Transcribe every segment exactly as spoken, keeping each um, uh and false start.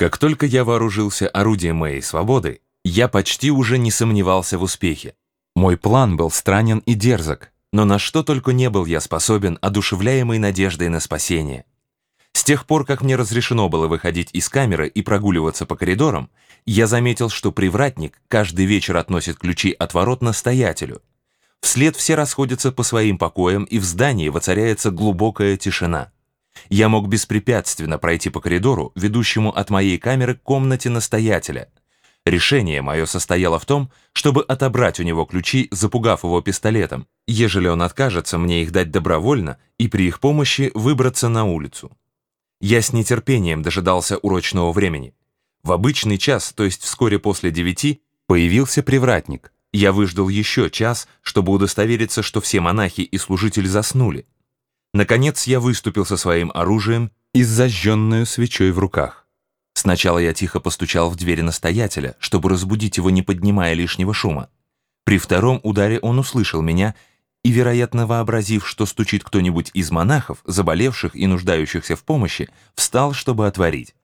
Как только я вооружился орудием моей свободы, я почти уже не сомневался в успехе. Мой план был странен и дерзок, но на что только не был я способен, одушевляемый надеждой на спасение. С тех пор, как мне разрешено было выходить из камеры и прогуливаться по коридорам, я заметил, что привратник каждый вечер относит ключи от ворот настоятелю. Вслед все расходятся по своим покоям, и в здании воцаряется глубокая тишина. Я мог беспрепятственно пройти по коридору, ведущему от моей камеры к комнате настоятеля. Решение мое состояло в том, чтобы отобрать у него ключи, запугав его пистолетом, ежели он откажется мне их дать добровольно, и при их помощи выбраться на улицу. Я с нетерпением дожидался урочного времени. В обычный час, то есть вскоре после девяти, появился привратник. Я выждал еще час, чтобы удостовериться, что все монахи и служители заснули. Наконец я выступил со своим оружием и с зажженную свечой в руках. Сначала я тихо постучал в дверь настоятеля, чтобы разбудить его, не поднимая лишнего шума. При втором ударе он услышал меня и, вероятно, вообразив, что стучит кто-нибудь из монахов, заболевших и нуждающихся в помощи, встал, чтобы отворить.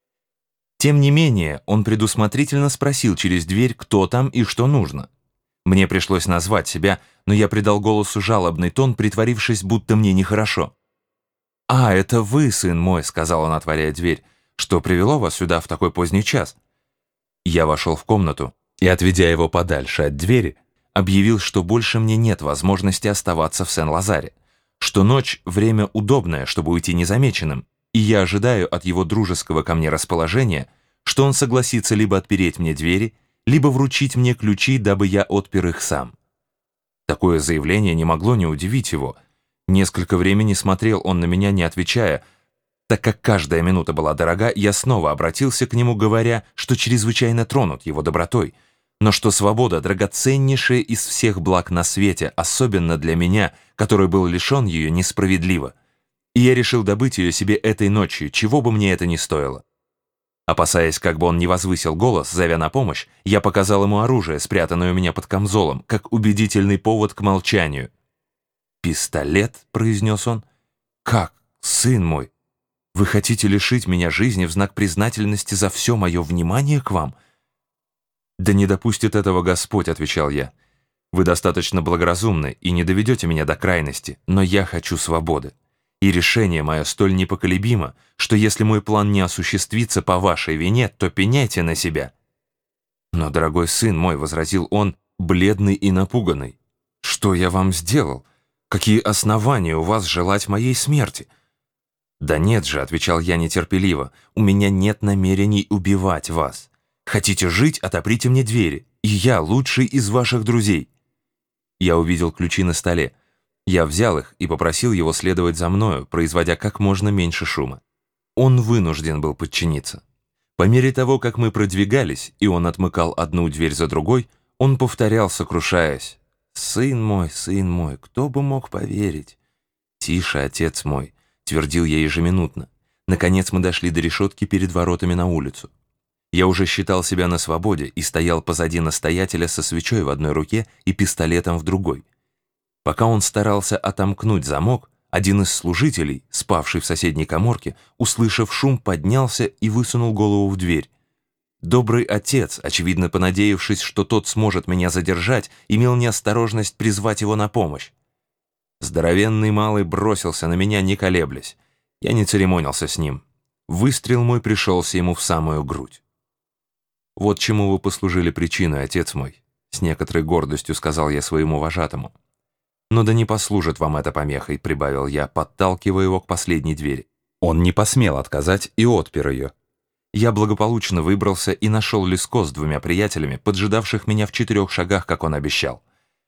Тем не менее, он предусмотрительно спросил через дверь, кто там и что нужно. Мне пришлось назвать себя, но я придал голосу жалобный тон, притворившись, будто мне нехорошо. «А, это вы, сын мой», — сказал он, отворяя дверь, — «что привело вас сюда в такой поздний час?» Я вошел в комнату и, отведя его подальше от двери, объявил, что больше мне нет возможности оставаться в Сен-Лазаре, что ночь — время удобное, чтобы уйти незамеченным, и я ожидаю от его дружеского ко мне расположения, что он согласится либо отпереть мне двери, либо вручить мне ключи, дабы я отпер их сам. Такое заявление не могло не удивить его. Несколько времени смотрел он на меня, не отвечая. Так как каждая минута была дорога, я снова обратился к нему, говоря, что чрезвычайно тронут его добротой, но что свобода драгоценнейшая из всех благ на свете, особенно для меня, который был лишен ее, несправедливо. И я решил добыть ее себе этой ночью, чего бы мне это ни стоило. Опасаясь, как бы он не возвысил голос, зовя на помощь, я показал ему оружие, спрятанное у меня под камзолом, как убедительный повод к молчанию. «Пистолет?» — произнес он. «Как, сын мой? Вы хотите лишить меня жизни в знак признательности за все мое внимание к вам?» «Да не допустит этого Господь», — отвечал я. «Вы достаточно благоразумны и не доведете меня до крайности, но я хочу свободы. И решение мое столь непоколебимо, что если мой план не осуществится по вашей вине, то пеняйте на себя». «Но, дорогой сын мой», — возразил он, бледный и напуганный, — «что я вам сделал? Какие основания у вас желать моей смерти?» «Да нет же», — отвечал я нетерпеливо, — «у меня нет намерений убивать вас. Хотите жить, отоприте мне двери, и я лучший из ваших друзей». Я увидел ключи на столе. Я взял их и попросил его следовать за мною, производя как можно меньше шума. Он вынужден был подчиниться. По мере того, как мы продвигались, и он отмыкал одну дверь за другой, он повторял, сокрушаясь: «Сын мой, сын мой, кто бы мог поверить?» «Тише, отец мой», — твердил я ежеминутно. Наконец мы дошли до решетки перед воротами на улицу. Я уже считал себя на свободе и стоял позади настоятеля со свечой в одной руке и пистолетом в другой. Пока он старался отомкнуть замок, один из служителей, спавший в соседней каморке, услышав шум, поднялся и высунул голову в дверь. Добрый отец, очевидно понадеявшись, что тот сможет меня задержать, имел неосторожность призвать его на помощь. Здоровенный малый бросился на меня, не колеблясь. Я не церемонился с ним. Выстрел мой пришелся ему в самую грудь. «Вот чему вы послужили причиной, отец мой», — с некоторой гордостью сказал я своему вожатому. «Но да не послужит вам это помехой», — прибавил я, подталкивая его к последней двери. Он не посмел отказать и отпер ее. Я благополучно выбрался и нашел Леско с двумя приятелями, поджидавших меня в четырех шагах, как он обещал.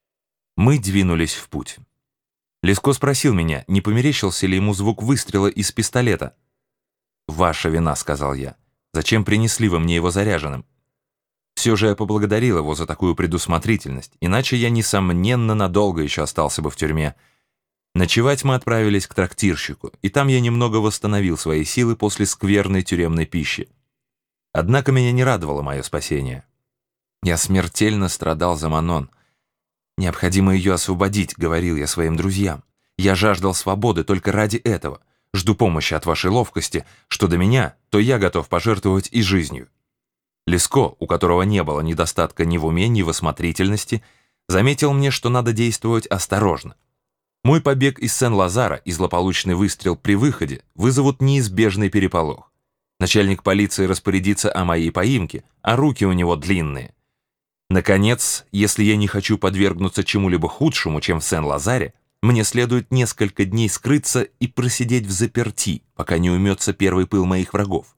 Мы двинулись в путь. Леско спросил меня, не померещился ли ему звук выстрела из пистолета. «Ваша вина», — сказал я. «Зачем принесли вы мне его заряженным?» Все же я поблагодарил его за такую предусмотрительность, иначе я, несомненно, надолго еще остался бы в тюрьме. Ночевать мы отправились к трактирщику, и там я немного восстановил свои силы после скверной тюремной пищи. Однако меня не радовало мое спасение. Я смертельно страдал за Манон. «Необходимо ее освободить», — говорил я своим друзьям. «Я жаждал свободы только ради этого. Жду помощи от вашей ловкости. Что до меня, то я готов пожертвовать и жизнью». Леско, у которого не было недостатка ни в уме, ни в осмотрительности, заметил мне, что надо действовать осторожно. Мой побег из Сен-Лазара и злополучный выстрел при выходе вызовут неизбежный переполох. Начальник полиции распорядится о моей поимке, а руки у него длинные. Наконец, если я не хочу подвергнуться чему-либо худшему, чем в Сен-Лазаре, мне следует несколько дней скрыться и просидеть взаперти, пока не умется первый пыл моих врагов.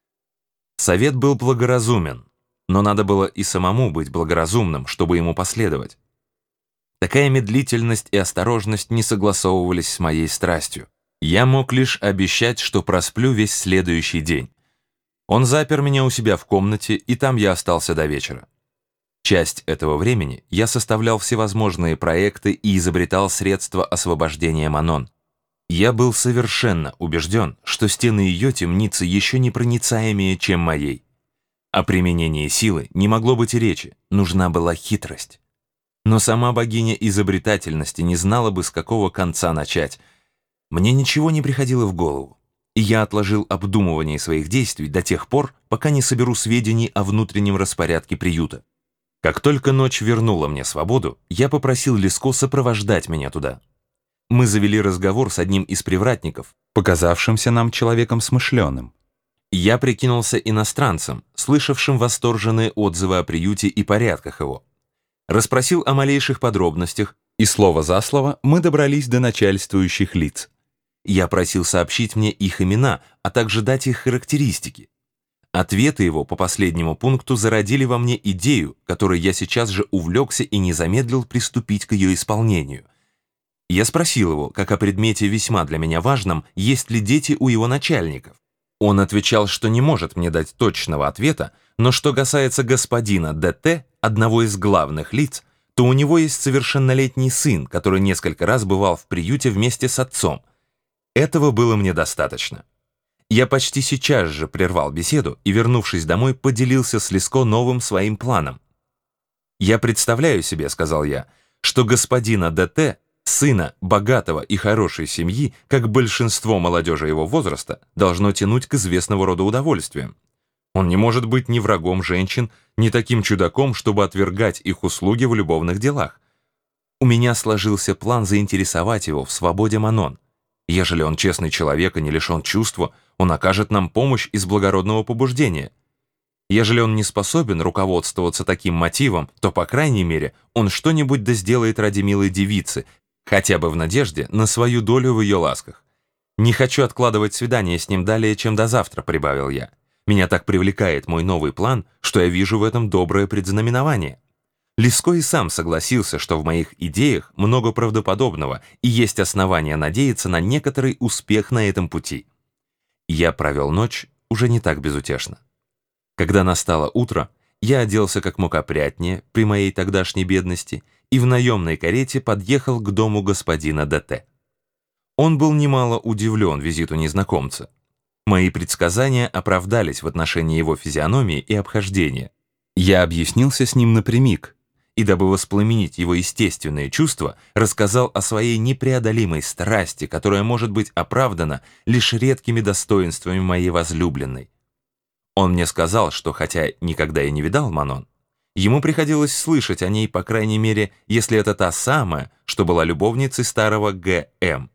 Совет был благоразумен, но надо было и самому быть благоразумным, чтобы ему последовать. Такая медлительность и осторожность не согласовывались с моей страстью. Я мог лишь обещать, что просплю весь следующий день. Он запер меня у себя в комнате, и там я остался до вечера. Часть этого времени я составлял всевозможные проекты и изобретал средства освобождения Манон. Я был совершенно убежден, что стены ее темницы еще непроницаемее, чем моей. О применении силы не могло быть и речи, нужна была хитрость. Но сама богиня изобретательности не знала бы, с какого конца начать. Мне ничего не приходило в голову, и я отложил обдумывание своих действий до тех пор, пока не соберу сведений о внутреннем распорядке приюта. Как только ночь вернула мне свободу, я попросил Леско сопровождать меня туда. Мы завели разговор с одним из привратников, показавшимся нам человеком смышленым. Я прикинулся иностранцем, слышавшим восторженные отзывы о приюте и порядках его. Расспросил о малейших подробностях, и слово за слово мы добрались до начальствующих лиц. Я просил сообщить мне их имена, а также дать их характеристики. Ответы его по последнему пункту зародили во мне идею, которой я сейчас же увлекся и не замедлил приступить к ее исполнению. Я спросил его, как о предмете весьма для меня важном, есть ли дети у его начальников. Он отвечал, что не может мне дать точного ответа, но что касается господина Д.Т., одного из главных лиц, то у него есть совершеннолетний сын, который несколько раз бывал в приюте вместе с отцом. Этого было мне достаточно. Я почти сейчас же прервал беседу и, вернувшись домой, поделился с Леско новым своим планом. «Я представляю себе, — сказал я, — что господина Д.Т., сына богатого и хорошей семьи, как большинство молодежи его возраста, должно тянуть к известного рода удовольствиям. Он не может быть ни врагом женщин, ни таким чудаком, чтобы отвергать их услуги в любовных делах. У меня сложился план заинтересовать его в свободе Манон. Ежели он честный человек и не лишен чувства, он окажет нам помощь из благородного побуждения. Ежели он не способен руководствоваться таким мотивом, то, по крайней мере, он что-нибудь да сделает ради милой девицы, хотя бы в надежде на свою долю в ее ласках. Не хочу откладывать свидание с ним далее, чем до завтра», — прибавил я. «Меня так привлекает мой новый план, что я вижу в этом доброе предзнаменование». Леско и сам согласился, что в моих идеях много правдоподобного и есть основания надеяться на некоторый успех на этом пути. Я провел ночь уже не так безутешно. Когда настало утро, я оделся как мог опрятнее при моей тогдашней бедности и в наемной карете подъехал к дому господина Д.Т. Он был немало удивлен визиту незнакомца. Мои предсказания оправдались в отношении его физиономии и обхождения. Я объяснился с ним напрямик, и, дабы воспламенить его естественные чувства, рассказал о своей непреодолимой страсти, которая может быть оправдана лишь редкими достоинствами моей возлюбленной. Он мне сказал, что хотя никогда и не видал Манон, ему приходилось слышать о ней, по крайней мере, если это та самая, что была любовницей старого Г М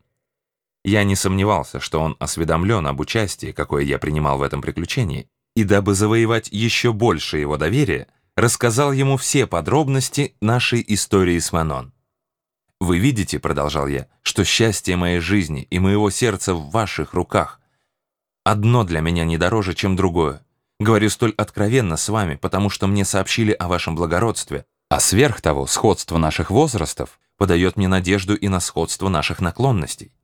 Я не сомневался, что он осведомлен об участии, какое я принимал в этом приключении, и дабы завоевать еще больше его доверия, рассказал ему все подробности нашей истории с Манон. «Вы видите, — продолжал я, — что счастье моей жизни и моего сердца в ваших руках. Одно для меня не дороже, чем другое. Говорю столь откровенно с вами, потому что мне сообщили о вашем благородстве, а сверх того сходство наших возрастов подает мне надежду и на сходство наших наклонностей.